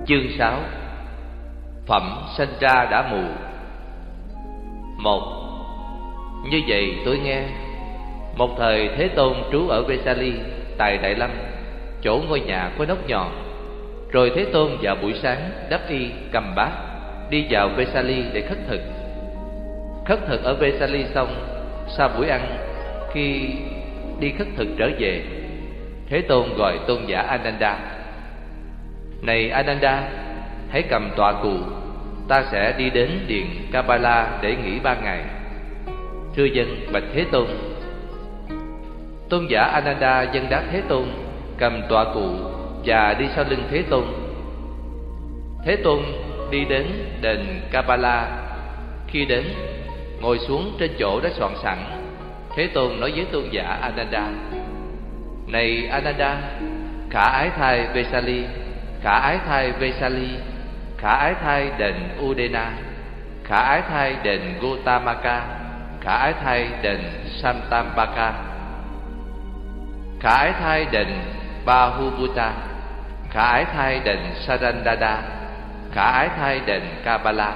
Chương 6. Phẩm sanh ra đã mù. 1. Như vậy tôi nghe, một thời Thế Tôn trú ở Vesali tại Đại Lâm, chỗ ngôi nhà có nóc nhọn. Rồi Thế Tôn vào buổi sáng đắp y cầm bát đi vào Vesali để khất thực. Khất thực ở Vesali xong, sau buổi ăn, khi đi khất thực trở về, Thế Tôn gọi tôn giả Ananda: Này Ananda, hãy cầm tọa cụ, ta sẽ đi đến điện Kapala để nghỉ 3 ngày. Thưa dân, bạch Thế Tôn. Tôn giả Ananda dâng đáp Thế Tôn, cầm tọa cụ và đi sau lưng Thế Tôn. Thế Tôn đi đến đền Kapala. Khi đến, ngồi xuống trên chỗ đã soạn sẵn. Thế Tôn nói với tôn giả Ananda: Này Ananda, khả ái thai Vesali, khả ái thai Vesali, khả ái thai đền Udena, khả ái thai đền Gotamaka, khả ái thai đền Santambaka, khả ái thai đền Bahubhuta, khả ái thai đền Sarandada, khả ái thai đền Kabala.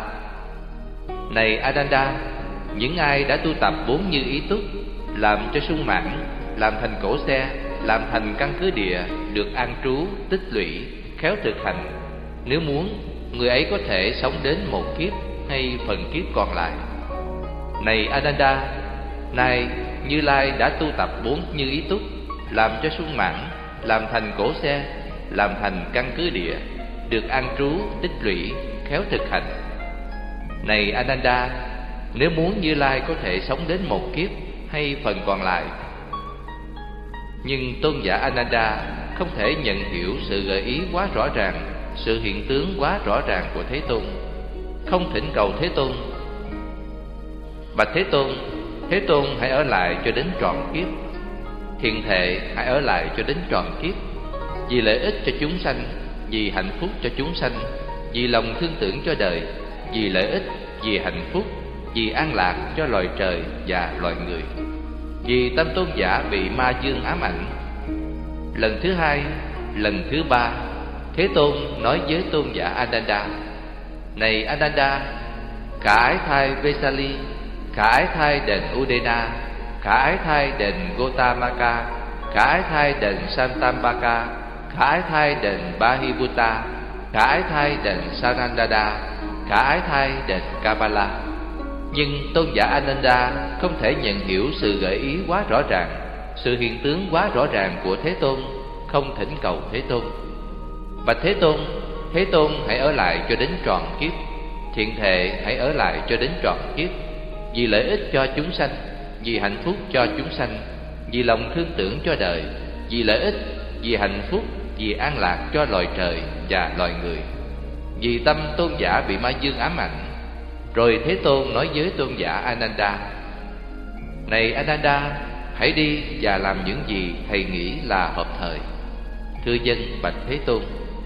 Này Ananda, những ai đã tu tập 4 như ý túc, làm cho sung mãn, làm thành cổ xe, làm thành căn cứ địa, được an trú, tích lũy, khéo thực hành, nếu muốn, người ấy có thể sống đến một kiếp hay phần kiếp còn lại. Này Ananda, nay Như Lai đã tu tập 4 như ý túc, làm cho sung mãn, làm thành cổ xe, làm thành căn cứ địa, được an trú, tích lũy, khéo thực hành. Này Ananda, nếu muốn Như Lai có thể sống đến một kiếp hay phần còn lại. Nhưng tôn giả Ananda không thể nhận hiểu sự gợi ý quá rõ ràng, sự hiện tướng quá rõ ràng của Thế Tôn, không thỉnh cầu Thế Tôn: Bạch Thế Tôn, Thế Tôn hãy ở lại cho đến trọn kiếp. Thiện thệ hãy ở lại cho đến trọn kiếp, vì lợi ích cho chúng sanh, vì hạnh phúc cho chúng sanh, vì lòng thương tưởng cho đời, vì lợi ích, vì hạnh phúc, vì an lạc cho loài trời và loài người. Vì tâm tôn giả bị ma dương ám ảnh. Lần thứ 2, lần thứ 3, Thế Tôn nói với tôn giả Ananda: Này Ananda, khả ái thai Vesali, khả ái thai đền Udena, khả ái thai đền Gotamaka, khả ái thai đền Santambaka, khả ái thai đền Bahibhuta, khả ái thai đền Sarandada, khả ái thai đền Kabala. Nhưng tôn giả Ananda không thể nhận hiểu sự gợi ý quá rõ ràng, sự hiện tướng quá rõ ràng của Thế Tôn, không thỉnh cầu Thế Tôn: Bạch Thế Tôn, Thế Tôn hãy ở lại cho đến trọn kiếp. Thiện thệ hãy ở lại cho đến trọn kiếp, vì lợi ích cho chúng sanh, vì hạnh phúc cho chúng sanh, vì lòng thương tưởng cho đời, vì lợi ích, vì hạnh phúc, vì an lạc cho loài trời và loài người. Vì tâm tôn giả bị ma dương ám ảnh. Rồi Thế Tôn nói với tôn giả Ananda: Này Ananda, hãy đi và làm những gì thầy nghĩ là hợp thời. Thưa dân, bạch Thế Tôn.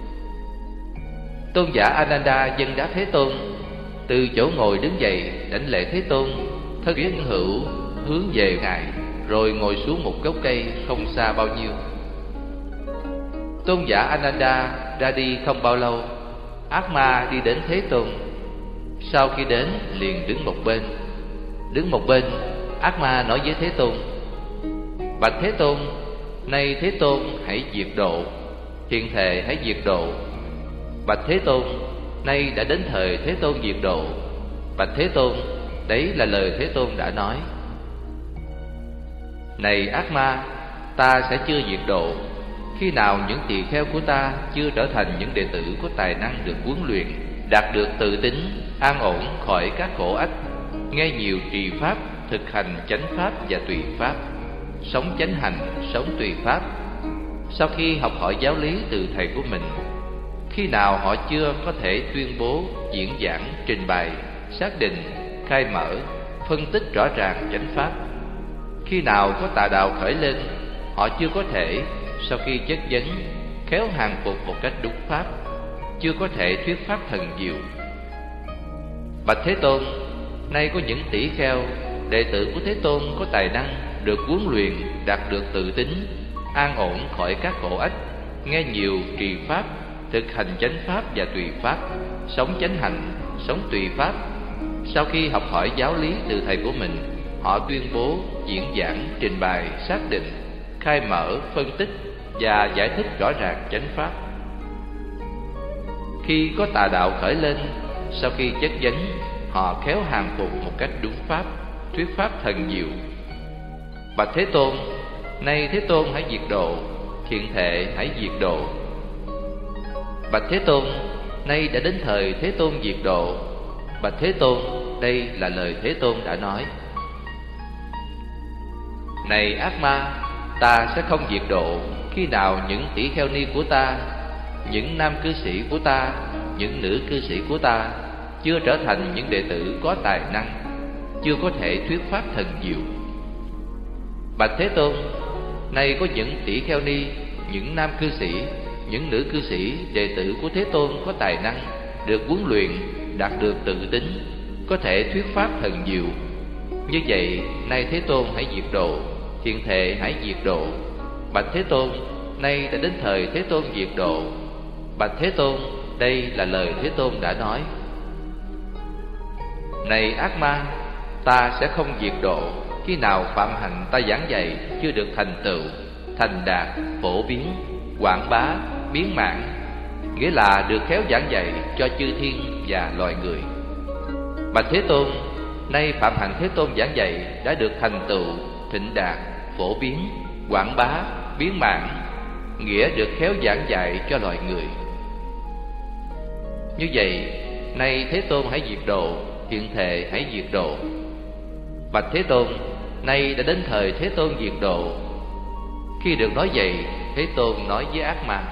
Tôn giả Ananda dâng đáp Thế Tôn, từ chỗ ngồi đứng dậy đảnh lễ Thế Tôn, thân viễn hữu hướng về ngài, rồi ngồi xuống một gốc cây không xa bao nhiêu. Tôn giả Ananda ra đi không bao lâu, ác ma đi đến Thế Tôn. Sau khi đến liền đứng một bên. Đứng một bên, ác ma nói với Thế Tôn: Bạch Thế Tôn, nay Thế Tôn hãy diệt độ. Thiện thệ hãy diệt độ. Bạch Thế Tôn, nay đã đến thời Thế Tôn diệt độ. Bạch Thế Tôn, đấy là lời Thế Tôn đã nói. Này ác ma, ta sẽ chưa diệt độ. Khi nào những tỳ kheo của ta chưa trở thành những đệ tử có tài năng được huấn luyện, đạt được tự tính, an ổn khỏi các khổ ách, nghe nhiều trì pháp, thực hành chánh pháp và tùy pháp, sống chánh hành, sống tùy pháp. Sau khi học hỏi giáo lý từ thầy của mình, khi nào họ chưa có thể tuyên bố, diễn giảng, trình bày, xác định, khai mở, phân tích rõ ràng chánh pháp, khi nào có tà đạo khởi lên, họ chưa có thể, sau khi chất vấn, khéo hàng phục một cách đúng pháp, chưa có thể thuyết pháp thần diệu. Bạch Thế Tôn, nay có những tỷ kheo, đệ tử của Thế Tôn có tài năng, được huấn luyện, đạt được tự tính, an ổn khỏi các khổ ách, nghe nhiều trì pháp, thực hành chánh pháp và tùy pháp, sống chánh hạnh, sống tùy pháp. Sau khi học hỏi giáo lý từ thầy của mình, họ tuyên bố, diễn giảng, trình bày, xác định, khai mở, phân tích và giải thích rõ ràng chánh pháp. Khi có tà đạo khởi lên, sau khi chất vấn, họ khéo hàng phục một cách đúng pháp, thuyết pháp thần diệu. Bạch Thế Tôn, nay Thế Tôn hãy diệt độ, thiện thệ hãy diệt độ. Bạch Thế Tôn, nay đã đến thời Thế Tôn diệt độ. Bạch Thế Tôn, đây là lời Thế Tôn đã nói. Này ác ma, ta sẽ không diệt độ khi nào những tỷ kheo ni của ta, những nam cư sĩ của ta, những nữ cư sĩ của ta chưa trở thành những đệ tử có tài năng, chưa có thể thuyết pháp thần diệu. Bạch Thế Tôn, nay có những tỷ kheo ni, những nam cư sĩ, những nữ cư sĩ, đệ tử của Thế Tôn có tài năng, được huấn luyện, đạt được tự tính, có thể thuyết pháp thần diệu. Như vậy, nay Thế Tôn hãy diệt độ, thiện thệ hãy diệt độ. Bạch Thế Tôn, nay đã đến thời Thế Tôn diệt độ. Bạch Thế Tôn, đây là lời Thế Tôn đã nói. Này ác ma, ta sẽ không diệt độ khi nào phạm hạnh ta giảng dạy chưa được thành tựu, thành đạt, phổ biến, quảng bá, biến mãn, nghĩa là được khéo giảng dạy cho chư thiên và loài người. Bạch Thế Tôn, nay phạm hạnh Thế Tôn giảng dạy đã được thành tựu, thịnh đạt, phổ biến, quảng bá, biến mãn, nghĩa được khéo giảng dạy cho loài người. Như vậy, nay Thế Tôn hãy diệt độ, thiện thệ hãy diệt độ. Bạch Thế Tôn, nay đã đến thời Thế Tôn diệt độ. Khi được nói vậy, Thế Tôn nói với ác ma: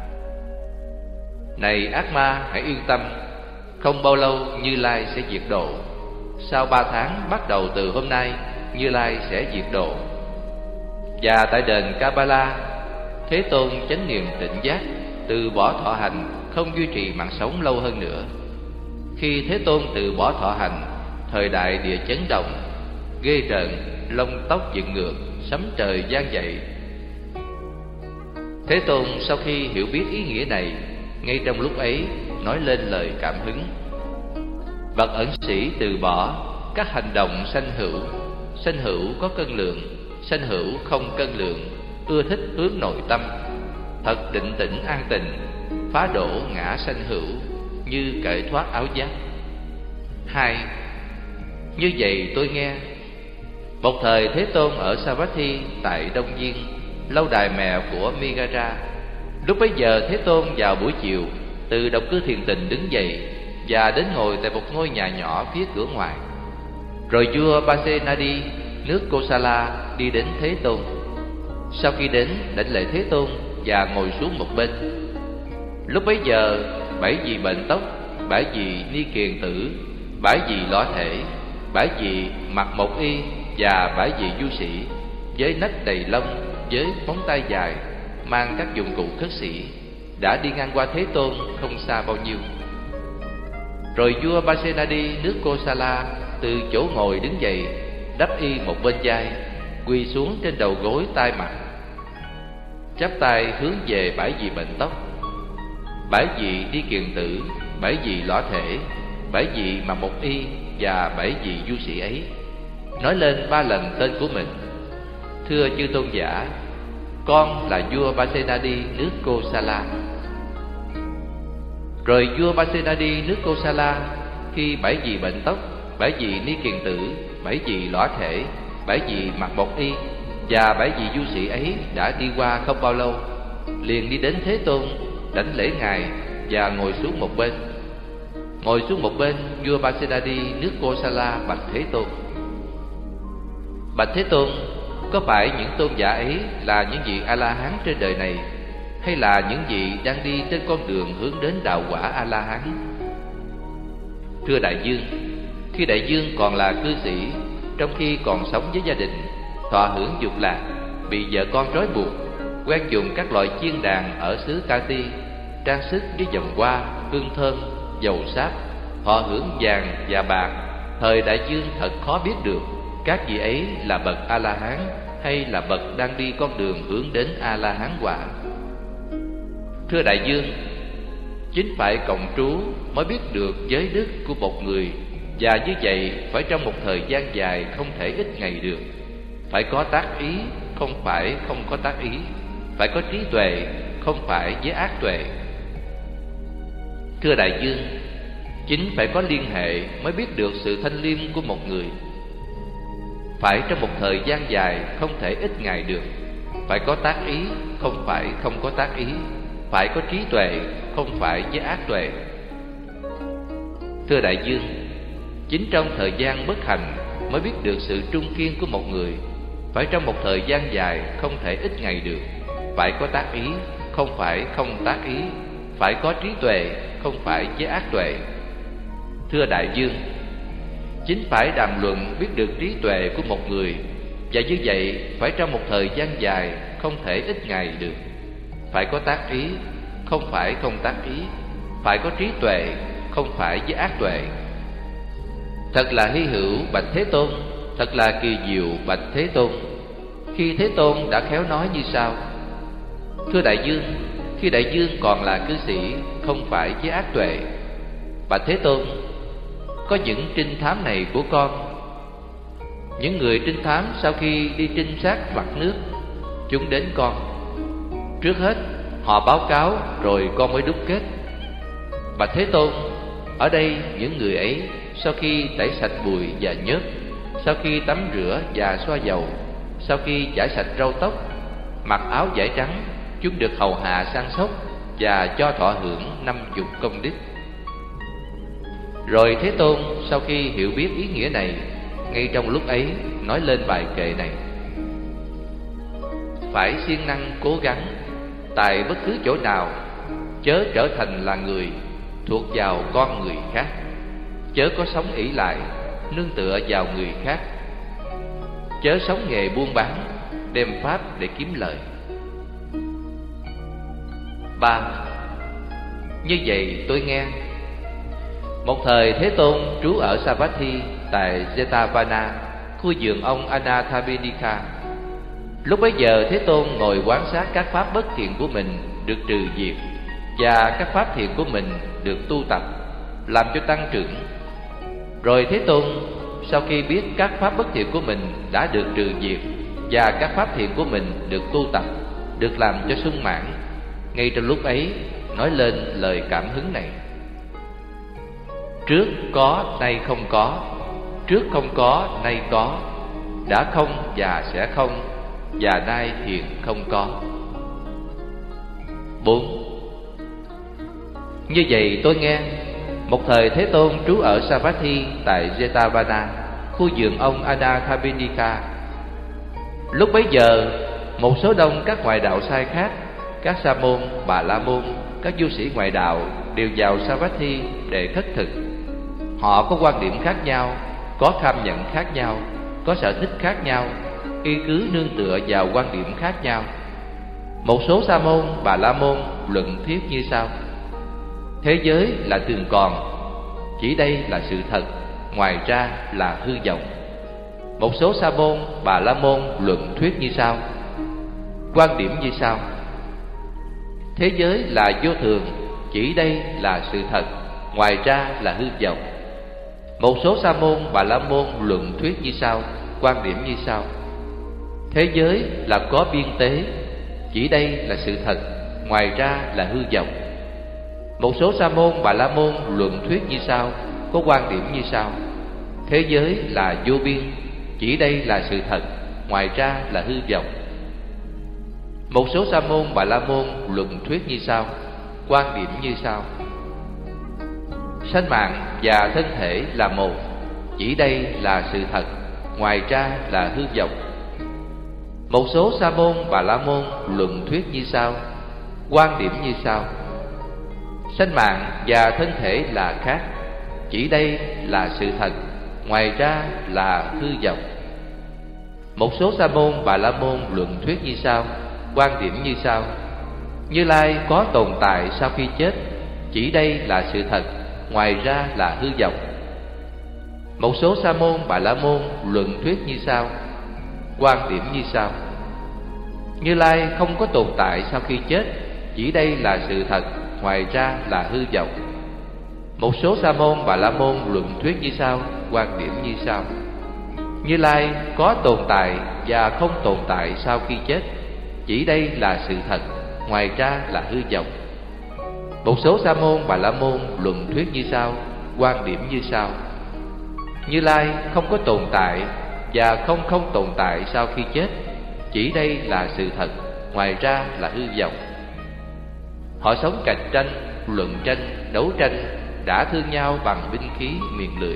Này ác ma, hãy yên tâm, không bao lâu Như Lai sẽ diệt độ. Sau 3 tháng bắt đầu từ hôm nay, Như Lai sẽ diệt độ. Và tại đền Kabbalah, Thế Tôn chánh niệm tỉnh giác, từ bỏ thọ hành, không duy trì mạng sống lâu hơn nữa. Khi Thế Tôn từ bỏ thọ hành, thời đại địa chấn động, ghê rợn, lông tóc dựng ngược, sấm trời vang dậy. Thế Tôn sau khi hiểu biết ý nghĩa này, ngay trong lúc ấy nói lên lời cảm hứng: Bậc ẩn sĩ từ bỏ các hành động sanh hữu có cân lượng, sanh hữu không cân lượng, ưa thích hướng nội tâm, thật định tĩnh an tình, phá đổ ngã sanh hữu, như cởi thoát áo giáp. 2. Như vậy tôi nghe, một thời Thế Tôn ở Savatthi tại Đông Viên, lâu đài mẹ của Megara. Lúc bấy giờ Thế Tôn vào buổi chiều từ động cư thiền tịnh đứng dậy và đến ngồi tại một ngôi nhà nhỏ phía cửa ngoài. Rồi vua Pasenadi nước Kosala đi đến Thế Tôn. Sau khi đến, đảnh lễ Thế Tôn và ngồi xuống một bên. Lúc bấy giờ 7 vị bệnh tóc, 7 vị ni kiền tử, 7 vị lõa thể, 7 vị mặc một y và 7 vị du sĩ với nách đầy lông, với móng tay dài, mang các dụng cụ khất sĩ, đã đi ngang qua Thế Tôn không xa bao nhiêu. Rồi vua Pasenadi nước Kosala từ chỗ ngồi đứng dậy, đắp y một bên vai, quỳ xuống trên đầu gối tay mặt, chắp tay hướng về 7 vị bệnh tóc, 7 vị đi kiền tử, 7 vị lõa thể, 7 vị mặc một y và 7 vị du sĩ ấy, nói lên 3 lần tên của mình: Thưa chư tôn giả, con là vua Pasenadi nước Kosala. Rồi vua Pasenadi nước Kosala, khi 7 vị bệnh tóc, 7 vị ni kiền tử, 7 vị lõa thể, 7 vị mặc một y và 7 vị du sĩ ấy đã đi qua không bao lâu, liền đi đến Thế Tôn, đảnh lễ ngài và ngồi xuống một bên. Ngồi xuống một bên, vua Pasenadi nước Kosala bạch Thế Tôn: Bạch Thế Tôn, có phải những tôn giả ấy là những vị A-la-hán trên đời này, hay là những vị đang đi trên con đường hướng đến đạo quả A-la-hán? Thưa đại vương, khi đại vương còn là cư sĩ, trong khi còn sống với gia đình, thọ hưởng dục lạc, bị vợ con trói buộc, quen dùng các loại chiên đàn ở xứ Ca-ti, trang sức với vòng hoa, hương thơm, dầu sáp, thọ hưởng vàng và bạc, thời đại vương thật khó biết được các vị ấy là bậc A-la-hán hay là bậc đang đi con đường hướng đến A-la-hán quả. Thưa đại vương, Chính phải cộng trú mới biết được giới đức của một người, và như vậy phải trong một thời gian dài, không thể ít ngày được. Phải có tác ý, không phải không có tác ý. Phải có trí tuệ, không phải với ác tuệ. Thưa đại dương, chính phải có liên hệ mới biết được sự thanh liêm của một người. Phải trong một thời gian dài, không thể ít ngày được. Phải có tác ý, không phải không có tác ý. Phải có trí tuệ, không phải với ác tuệ. Thưa đại dương, chính trong thời gian bất hạnh mới biết được sự trung kiên của một người. Phải trong một thời gian dài, không thể ít ngày được. Phải có tác ý, không phải không tác ý. Phải có trí tuệ, không phải với ác tuệ. Thưa đại dương, chính phải đàm luận biết được trí tuệ của một người, và như vậy phải trong một thời gian dài, không thể ít ngày được. Phải có tác ý, không phải không tác ý. Phải có trí tuệ, không phải với ác tuệ. Thật là hy hữu bạch Thế Tôn, thật là kỳ diệu bạch Thế Tôn. Khi Thế Tôn đã khéo nói như sau: thưa đại dương, khi đại dương còn là cư sĩ, không phải với ác tuệ. Bạch Thế Tôn, có những trinh thám này của con. Những người trinh thám sau khi đi trinh sát mặt nước, chúng đến con. Trước hết họ báo cáo, rồi con mới đúc kết. Bạch Thế Tôn, ở đây những người ấy sau khi tẩy sạch bụi và nhớt, sau khi tắm rửa và xoa dầu, sau khi chải sạch râu tóc, mặc áo vải trắng, chúng được hầu hạ săn sóc và cho thọ hưởng 50 công đức. Rồi Thế Tôn sau khi hiểu biết ý nghĩa này, ngay trong lúc ấy nói lên bài kệ này: phải siêng năng cố gắng, tại bất cứ chỗ nào, chớ trở thành là người thuộc vào con người khác. Chớ có sống ỷ lại, nương tựa vào người khác. Chớ sống nghề buôn bán, đem pháp để kiếm lời. 3. Như vậy tôi nghe. Một thời Thế Tôn trú ở Savatthi tại Jetavana, khu vườn ông Anathapindika. Lúc bấy giờ Thế Tôn ngồi quan sát các pháp bất thiện của mình được trừ diệt, và các pháp thiện của mình được tu tập, làm cho tăng trưởng. Rồi Thế Tôn sau khi biết các pháp bất thiện của mình đã được trừ diệt, và các pháp thiện của mình được tu tập, được làm cho sung mãn, ngay trong lúc ấy nói lên lời cảm hứng này: trước có nay không có, trước không có nay có, đã không và sẽ không, và nay hiện không có. 4. Như vậy tôi nghe. Một thời Thế Tôn trú ở Savatthi tại Jetavana, khu vườn ông Anathapindika. Lúc bấy giờ, một số đông các ngoại đạo sai khác, các sa môn, bà la môn, các du sĩ ngoại đạo đều vào Savatthi để khất thực. Họ có quan điểm khác nhau, có kham nhận khác nhau, có sở thích khác nhau, y cứ nương tựa vào quan điểm khác nhau. Một số sa môn, bà la môn luận thuyết như sau: thế giới là thường còn, chỉ đây là sự thật, ngoài ra là hư vọng. Một số sa môn, bà la môn luận thuyết như sau: quan điểm như sau: thế giới là vô thường, chỉ đây là sự thật, ngoài ra là hư vọng. Một số sa môn, bà la môn luận thuyết như sau: quan điểm như sau: thế giới là có biên tế, chỉ đây là sự thật, ngoài ra là hư vọng. Một số sa môn, bà la môn luận thuyết như sau, có quan điểm như sau: thế giới là vô biên, chỉ đây là sự thật, ngoài ra là hư vọng. Một số sa môn, bà la môn luận thuyết như sau, quan điểm như sau: sanh mạng và thân thể là một, chỉ đây là sự thật, ngoài ra là hư vọng. Một số sa môn, bà la môn luận thuyết như sau, quan điểm như sau: sanh mạng và thân thể là khác, chỉ đây là sự thật, ngoài ra là hư vọng. Một số sa môn, bà la môn luận thuyết như sau, quan điểm như sau: Như Lai có tồn tại sau khi chết, chỉ đây là sự thật, ngoài ra là hư vọng. Một số sa môn, bà la môn luận thuyết như sau, quan điểm như sau: Như Lai không có tồn tại sau khi chết, chỉ đây là sự thật, ngoài ra là hư vọng. Một số sa môn Bà La Môn luận thuyết như sau, quan điểm như sau: Như Lai có tồn tại và không tồn tại sau khi chết, chỉ đây là sự thật, ngoài ra là hư vọng. Một số sa môn Bà La Môn luận thuyết như sau, quan điểm như sau: Như Lai không có tồn tại và không tồn tại sau khi chết, chỉ đây là sự thật, ngoài ra là hư vọng. Họ sống cạnh tranh, luận tranh, đấu tranh, đã thương nhau bằng binh khí miệng lưỡi.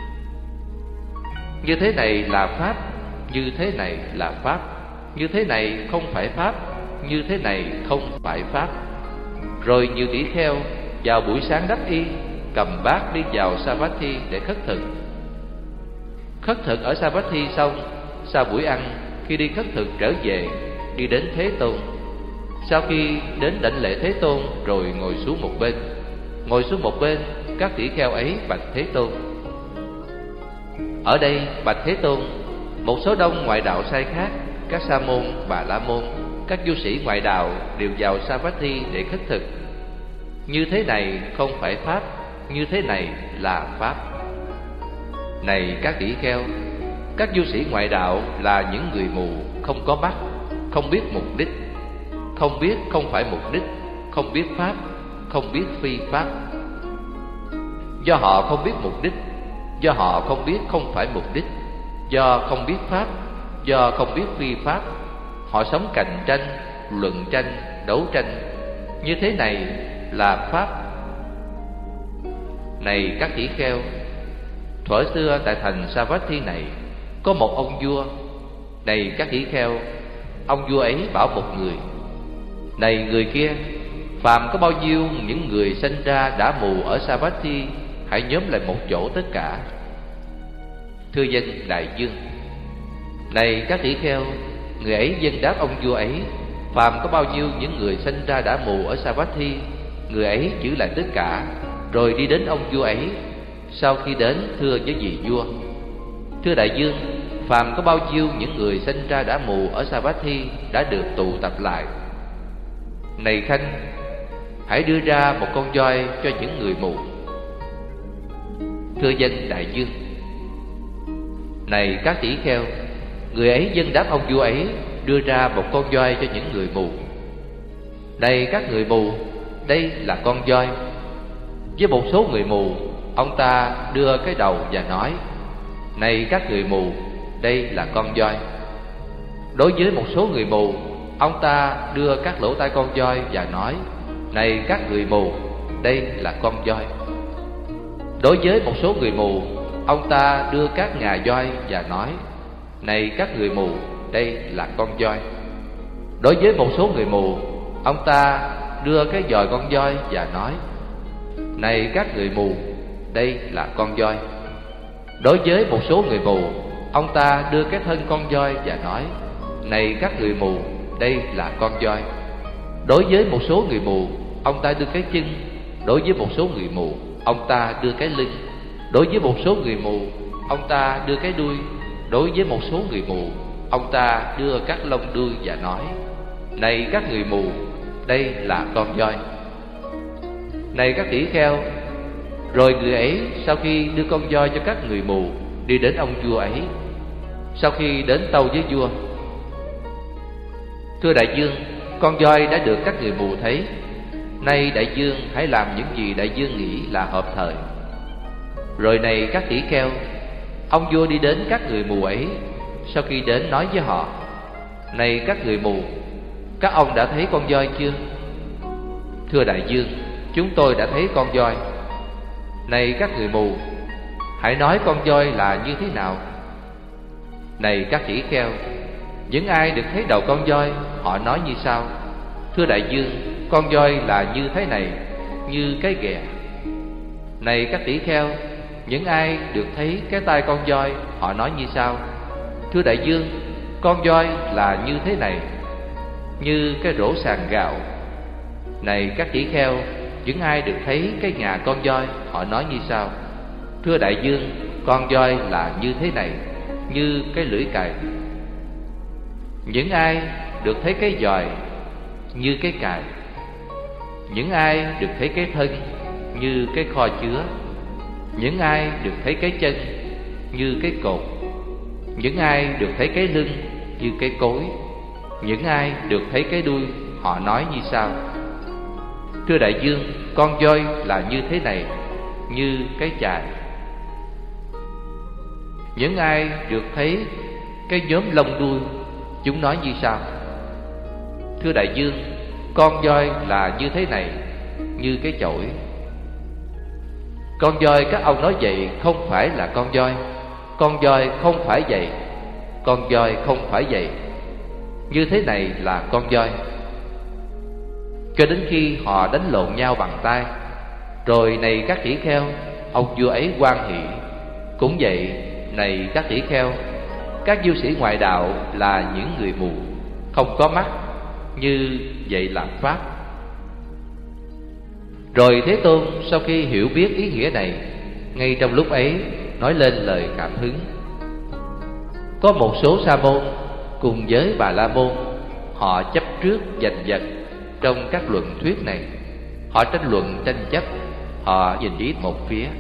Như thế này là pháp, như thế này là pháp, như thế này không phải pháp, như thế này không phải pháp. Rồi nhiều tỷ kheo vào buổi sáng đắc y, cầm bát đi vào Savatthi để khất thực. Khất thực ở Savatthi xong, sau buổi ăn, khi đi khất thực trở về, đi đến Thế Tôn. Sau khi đến đảnh lễ Thế Tôn rồi ngồi xuống một bên. Ngồi xuống một bên, các tỷ kheo ấy bạch Thế Tôn: Ở đây bạch Thế Tôn, một số đông ngoại đạo sai khác, các sa môn, Bà La Môn, các du sĩ ngoại đạo đều vào Savatthi để khất thực. Như thế này không phải pháp, như thế này là pháp. Này các tỷ kheo, các du sĩ ngoại đạo là những người mù, không có mắt, không biết mục đích, không biết không phải mục đích, không biết pháp, không biết phi pháp. Do họ không biết mục đích, do họ không biết không phải mục đích, do không biết pháp, do không biết phi pháp, họ sống cạnh tranh, luận tranh, đấu tranh. Như thế này là pháp. Này các tỷ kheo, thuở xưa tại thành Savatthi này có một ông vua. Này các tỷ kheo, ông vua ấy bảo một người: Này người kia, phàm có bao nhiêu những người sinh ra đã mù ở Savatthi, hãy nhóm lại một chỗ tất cả. Thưa dân đại dương. Này các tỷ kheo, người ấy dân đáp ông vua ấy: Phàm có bao nhiêu những người sinh ra đã mù ở Savatthi, người ấy giữ lại tất cả, rồi đi đến ông vua ấy. Sau khi đến thưa với vị vua: Thưa đại dương, phàm có bao nhiêu những người sinh ra đã mù ở Savatthi đã được tụ tập lại. Này khanh, hãy đưa ra một con voi cho những người mù. Thưa dân đại dương. Này các tỷ kheo, người ấy dân đáp ông vua ấy đưa ra một con voi cho những người mù. Này các người mù, đây là con voi. Với một số người mù, ông ta đưa cái đầu và nói: Này các người mù, đây là con voi. Đối với một số người mù, ông ta đưa các lỗ tai con voi và nói: Này các người mù, đây là con voi. Đối với một số người mù, ông ta đưa các ngà voi và nói: Này các người mù, đây là con voi. Đối với một số người mù, ông ta đưa cái giòi con voi và nói: Này các người mù, đây là con voi. Đối với một số người mù, ông ta đưa cái thân con voi và nói: Này các người mù, đây là con voi. Đối với một số người mù, ông ta đưa cái chân. Đối với một số người mù, ông ta đưa cái lưng. Đối với một số người mù, ông ta đưa cái đuôi. Đối với một số người mù, ông ta đưa các lông đuôi và nói: Này các người mù, đây là con voi. Này các tỷ kheo, rồi người ấy sau khi đưa con voi cho các người mù, đi đến ông vua ấy. Sau khi đến tâu với vua: Thưa đại dương, con voi đã được các người mù thấy. Nay đại dương hãy làm những gì đại dương nghĩ là hợp thời. Rồi này các tỷ kheo, ông vua đi đến các người mù ấy. Sau khi đến nói với họ: Này các người mù, các ông đã thấy con voi chưa? Thưa đại dương, chúng tôi đã thấy con voi. Này các người mù, hãy nói con voi là như thế nào? Này các tỷ kheo, những ai được thấy đầu con voi, họ nói như sau: Thưa đại dương, con voi là như thế này, như cái ghè. Này các tỷ kheo, những ai được thấy cái tai con voi, họ nói như sau: Thưa đại dương, con voi là như thế này, như cái rổ sàn gạo. Này các tỷ kheo, những ai được thấy cái ngà con voi, họ nói như sau: Thưa đại dương, con voi là như thế này, như cái lưỡi cày. Những ai được thấy cái giòi, như cái cài. những ai được thấy cái thân như cái kho chứa, những ai được thấy cái chân như cái cột, những ai được thấy cái lưng như cái cối, những ai được thấy cái đuôi, họ nói như sau: Thưa đại vương, con voi là như thế này, như cái chài. Những ai được thấy cái nhóm lông đuôi, chúng nói như sau: Thưa đại vương, con voi là như thế này, như cái chổi. Con voi các ông nói vậy không phải là con voi, con voi không phải vậy, con voi không phải vậy, như thế này là con voi. Cho đến khi họ đánh lộn nhau bằng tay. Rồi này các tỷ kheo, ông vua ấy hoan hỷ. Cũng vậy, này các tỷ kheo, các du sĩ ngoại đạo là những người mù, không có mắt, như vậy là pháp. Rồi Thế Tôn sau khi hiểu biết ý nghĩa này, ngay trong lúc ấy nói lên lời cảm hứng. Có một số sa môn cùng với Bà La Môn, họ chấp trước giành giật trong các luận thuyết này. Họ tranh luận tranh chấp, họ nhìn ý một phía.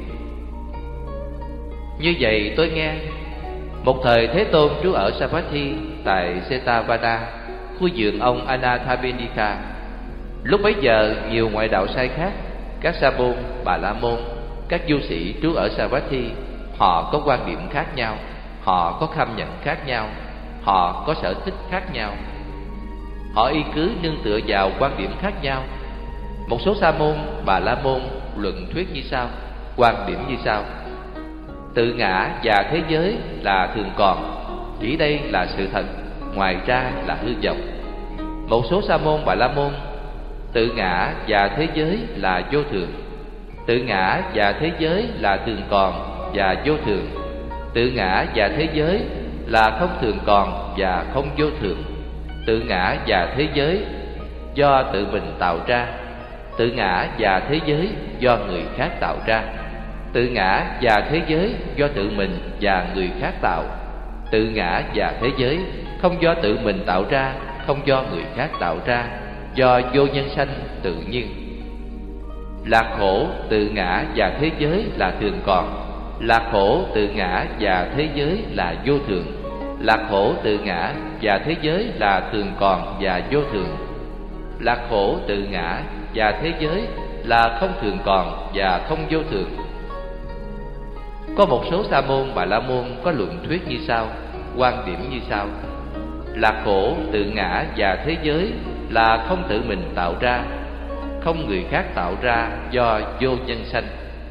Như vậy tôi nghe, một thời Thế Tôn trú ở Savatthi tại Setavana, khu vườn ông Anathapindika. Lúc bấy giờ nhiều ngoại đạo sai khác, các sa môn, Bà La Môn, các du sĩ trú ở Savatthi, họ có quan điểm khác nhau, họ có khâm nhận khác nhau, họ có sở thích khác nhau. Họ y cứ nương tựa vào quan điểm khác nhau. Một số sa môn, Bà La Môn luận thuyết như sau, quan điểm như sau: Tự ngã và thế giới là thường còn, chỉ đây là sự thật, ngoài ra là hư vọng. Một số sa môn, Bà La Môn: Tự ngã và thế giới là vô thường, tự ngã và thế giới là thường còn và vô thường, tự ngã và thế giới là không thường còn và không vô thường, tự ngã và thế giới do tự mình tạo ra, tự ngã và thế giới do người khác tạo ra, tự ngã và thế giới do tự mình và người khác tạo, tự ngã và thế giới không do tự mình tạo ra, không do người khác tạo ra, do vô nhân sanh tự nhiên. Lạc khổ, tự ngã và thế giới là thường còn, lạc khổ, tự ngã và thế giới là vô thường, lạc khổ, tự ngã và thế giới là thường còn và vô thường, lạc khổ, tự ngã và thế giới là không thường còn và không vô thường. Có một số sa môn, Bà La Môn có luận thuyết như sau, quan điểm như sau: Lạc khổ, tự ngã và thế giới là không tự mình tạo ra, không người khác tạo ra, do vô nhân sanh.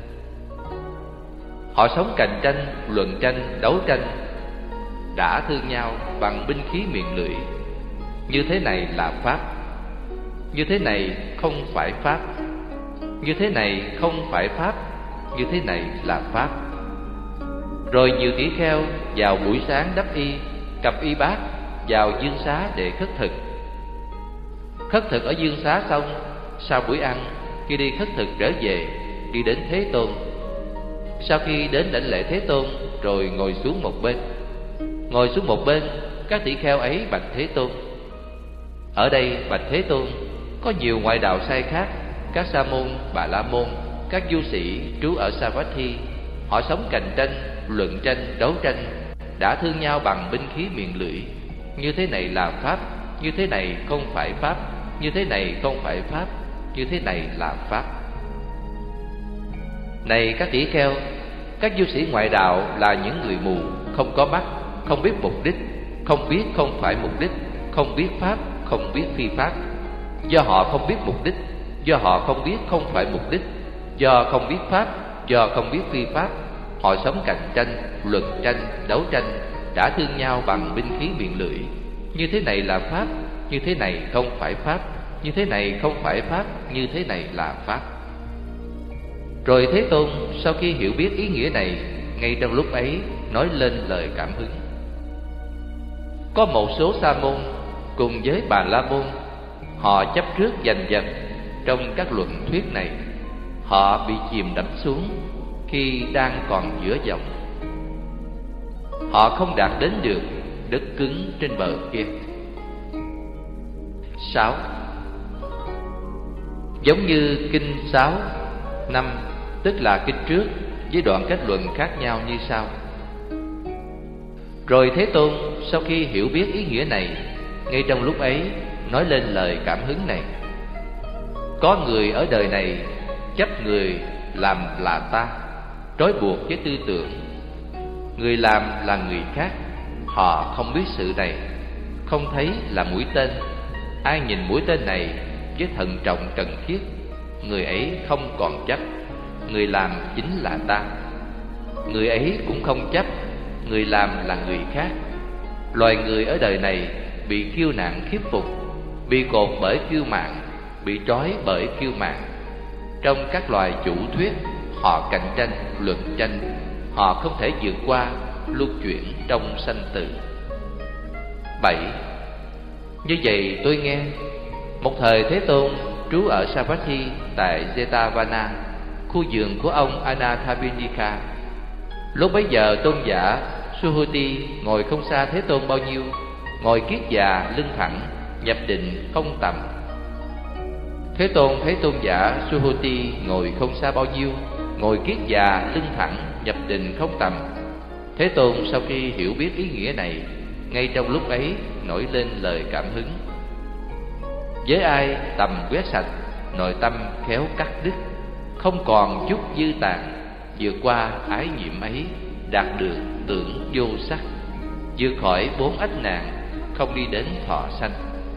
Họ sống cạnh tranh, luận tranh, đấu tranh, đã thương nhau bằng binh khí miệng lưỡi. Như thế này là pháp, như thế này không phải pháp, như thế này không phải pháp, như thế này là pháp. Rồi nhiều tỷ kheo vào buổi sáng đắp y, cầm y bát vào dương xá để khất thực. Khất thực ở dương xá xong, sau buổi ăn, khi đi khất thực trở về, đi đến Thế Tôn. Sau khi đến đảnh lễ Thế Tôn, rồi ngồi xuống một bên. Ngồi xuống một bên, các tỷ kheo ấy bạch Thế Tôn: Ở đây bạch Thế Tôn, có nhiều ngoại đạo sai khác, các sa môn, Bà La Môn, các du sĩ trú ở Savatthi, họ sống cạnh tranh, luận tranh, đấu tranh, đã thương nhau bằng binh khí miệng lưỡi. Như thế này là pháp, như thế này không phải pháp, như thế này không phải pháp, như thế này là pháp. Này các tỷ kheo, các du sĩ ngoại đạo là những người mù, không có mắt, không biết mục đích, không biết không phải mục đích, không biết pháp, không biết phi pháp. Do họ không biết mục đích, do họ không biết không phải mục đích, do không biết pháp, do không biết phi pháp, họ sống cạnh tranh, luận tranh, đấu tranh, đã thương nhau bằng binh khí miệng lưỡi. Như thế này là pháp, như thế này không phải pháp, như thế này không phải pháp, như thế này là pháp. Rồi Thế Tôn sau khi hiểu biết ý nghĩa này, ngay trong lúc ấy nói lên lời cảm hứng. Có một số sa môn cùng với Bà La Môn, họ chấp trước giành giật trong các luận thuyết này. Họ bị chìm đắm xuống khi đang còn giữa dòng. Họ không đạt đến được đất cứng trên bờ kia. 6. Giống như kinh 6, 5, tức là kinh trước, với đoạn kết luận khác nhau như sau. Rồi Thế Tôn sau khi hiểu biết ý nghĩa này, ngay trong lúc ấy nói lên lời cảm hứng này: có người ở đời này chấp người làm là ta, trói buộc với tư tưởng. Người làm là người khác, họ không biết sự này, không thấy là mũi tên. Ai nhìn mũi tên này với thận trọng cần thiết, người ấy không còn chấp. Người làm chính là ta. Người ấy cũng không chấp, người làm là người khác. Loài người ở đời này bị kiêu nạn khiếp phục, bị cột bởi kiêu mạn, bị trói bởi kiêu mạn. Trong các loài chủ thuyết, họ cạnh tranh, luận tranh, họ không thể vượt qua, luân chuyển trong sanh tử. 7. Như vậy tôi nghe, một thời Thế Tôn trú ở Savatthi tại Jetavana, khu vườn của ông Anathapindika. Lúc bấy giờ tôn giả Suhuti ngồi không xa Thế Tôn bao nhiêu, ngồi kiết già lưng thẳng, nhập định không tầm. Thế Tôn thấy tôn giả Suhuti ngồi không xa bao nhiêu, ngồi kiết già lưng thẳng, nhập định không tầm. Thế Tôn sau khi hiểu biết ý nghĩa này, ngay trong lúc ấy nổi lên lời cảm hứng: với ai tầm quét sạch, nội tâm khéo cắt đứt, không còn chút dư tàn, vượt qua ái nhiễm ấy, đạt được tưởng vô sắc, vượt khỏi 4 ách nạn, không đi đến thọ sanh.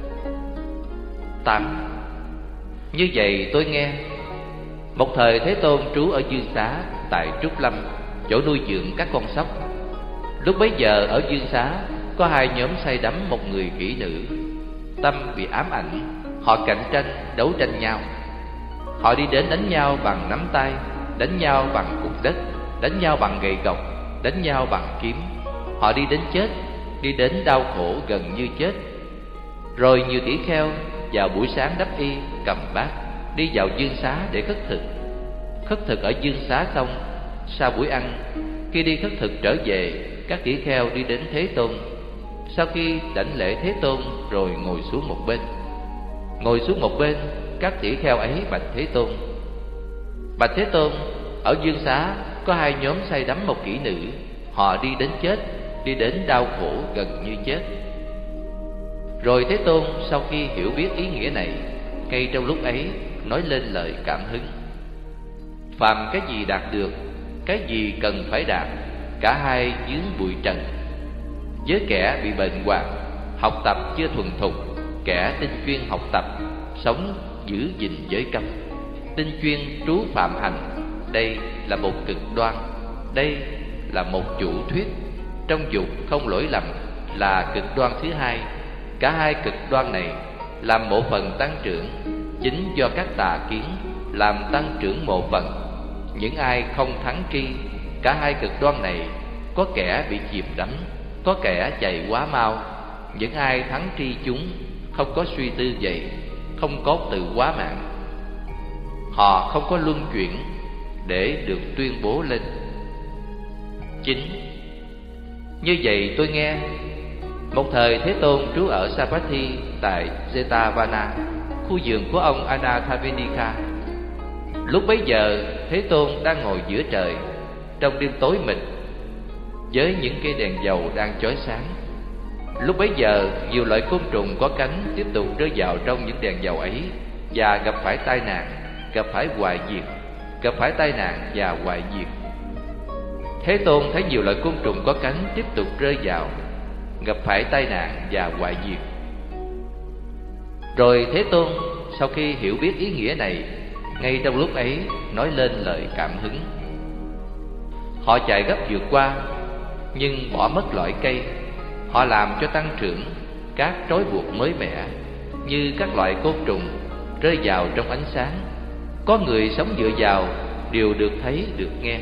8. Như vậy tôi nghe, một thời Thế Tôn trú ở Dương Xá tại Trúc Lâm, chỗ nuôi dưỡng các con sóc. Lúc bấy giờ ở Dương Xá có hai nhóm say đắm một người kỹ nữ. Tâm bị ám ảnh, họ cạnh tranh, đấu tranh nhau. Họ đi đến đánh nhau bằng nắm tay, đánh nhau bằng cục đất, đánh nhau bằng gậy gộc, đánh nhau bằng kiếm. Họ đi đến chết, đi đến đau khổ gần như chết. Rồi nhiều tỷ kheo vào buổi sáng đắp y, cầm bát, đi vào Dương Xá để khất thực. Khất thực ở Dương Xá xong, sau buổi ăn, khi đi khất thực trở về, các tỷ kheo đi đến Thế Tôn. Sau khi đảnh lễ Thế Tôn rồi ngồi xuống một bên. Ngồi xuống một bên, các tỷ kheo ấy bạch Thế Tôn: bạch Thế Tôn, ở Dương Xá có hai nhóm say đắm một kỹ nữ. Họ đi đến chết, đi đến đau khổ gần như chết. Rồi Thế Tôn sau khi hiểu biết ý nghĩa này, ngay trong lúc ấy nói lên lời cảm hứng: phàm cái gì đạt được, cái gì cần phải đạt, cả hai vướng bụi trần. Với kẻ bị bệnh hoạn, học tập chưa thuần thục, kẻ tinh chuyên học tập, sống giữ gìn giới cấm, tinh chuyên trú phạm hành. Đây là một cực đoan, đây là một chủ thuyết. Trong dục không lỗi lầm là cực đoan thứ hai. Cả hai cực đoan này làm một phần tăng trưởng, chính do các tà kiến làm tăng trưởng một phần. Những ai không thắng tri cả hai cực đoan này, có kẻ bị chìm đắm, có kẻ chạy quá mau. Những ai thắng tri chúng, không có suy tư vậy, không có tự quá mạng, họ không có luân chuyển để được tuyên bố lên. 9. Như vậy tôi nghe, một thời Thế Tôn trú ở Savatthi tại Jetavana, khu vườn của ông Anathapindika. Lúc bấy giờ Thế Tôn đang ngồi giữa trời, trong đêm tối mịt, với những cây đèn dầu đang chói sáng. Lúc bấy giờ nhiều loại côn trùng có cánh tiếp tục rơi vào trong những đèn dầu ấy, và gặp phải tai nạn, gặp phải hoại diệt, gặp phải tai nạn và hoại diệt. Thế Tôn thấy nhiều loại côn trùng có cánh tiếp tục rơi vào, gặp phải tai nạn và hoại diệt. Rồi Thế Tôn sau khi hiểu biết ý nghĩa này, ngay trong lúc ấy nói lên lời cảm hứng: họ chạy gấp vượt qua, nhưng bỏ mất loại cây. Họ làm cho tăng trưởng các trói buộc mới mẻ, như các loại côn trùng rơi vào trong ánh sáng. Có người sống dựa vào đều được thấy được nghe.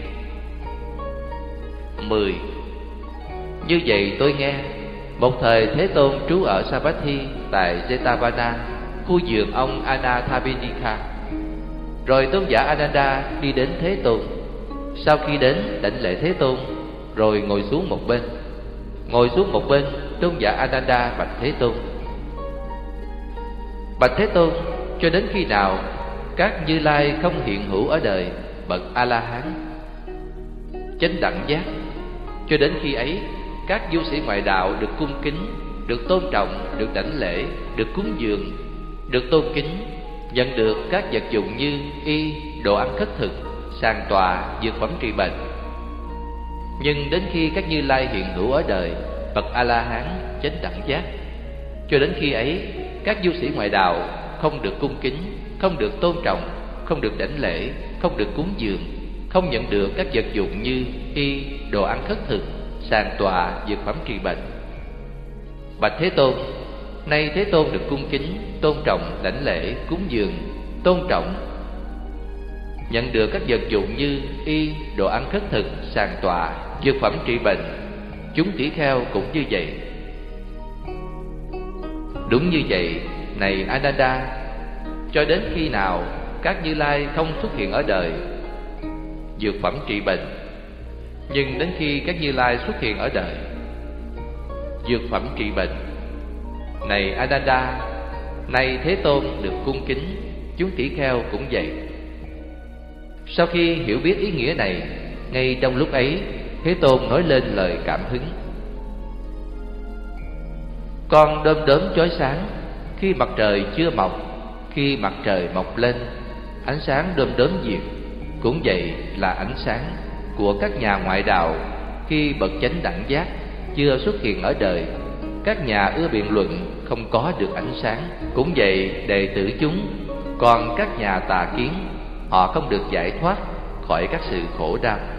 10. Như vậy tôi nghe, một thời Thế Tôn trú ở Savatthi tại Jetavana, khu vườn ông Anathapindika. Rồi tôn giả Ananda đi đến Thế Tôn. Sau khi đến đảnh lễ Thế Tôn rồi ngồi xuống một bên. Ngồi xuống một bên, tôn giả Ananda bạch Thế Tôn: bạch Thế Tôn, cho đến khi nào các Như Lai không hiện hữu ở đời bậc A-la-hán chánh đẳng giác. Cho đến khi ấy, các du sĩ ngoại đạo được cung kính, được tôn trọng, được đảnh lễ, được cúng dường, được tôn kính, nhận được các vật dụng như y, đồ ăn khất thực, sàn tòa, dược phẩm trị bệnh. Nhưng đến khi các Như Lai hiện hữu ở đời bậc A-la-hán chánh đẳng giác, cho đến khi ấy, các du sĩ ngoại đạo không được cung kính, không được tôn trọng, không được đảnh lễ, không được cúng dường, không nhận được các vật dụng như y, đồ ăn khất thực, sàn tòa, dược phẩm trị bệnh. Bạch Thế Tôn, nay Thế Tôn được cung kính, tôn trọng, đảnh lễ, cúng dường, tôn trọng, nhận được các vật dụng như y, đồ ăn khất thực, sàn tòa, dược phẩm trị bệnh. Chúng tỷ kheo cũng như vậy. Đúng như vậy, này Ananda, cho đến khi nào các Như Lai không xuất hiện ở đời dược phẩm trị bệnh, nhưng đến khi các Như Lai xuất hiện ở đời dược phẩm trị bệnh, này Ananda, nay Thế Tôn được cung kính, chúng tỷ kheo cũng vậy. Sau khi hiểu biết ý nghĩa này, ngay trong lúc ấy, Thế Tôn nói lên lời cảm hứng. Con đom đóm chói sáng khi mặt trời chưa mọc, khi mặt trời mọc lên, ánh sáng đom đóm diệt. Cũng vậy là ánh sáng của các nhà ngoại đạo khi bậc chánh đẳng giác chưa xuất hiện ở đời. Các nhà ưa biện luận không có được ánh sáng. Cũng vậy đệ tử chúng. Còn các nhà tà kiến, họ không được giải thoát khỏi các sự khổ đau.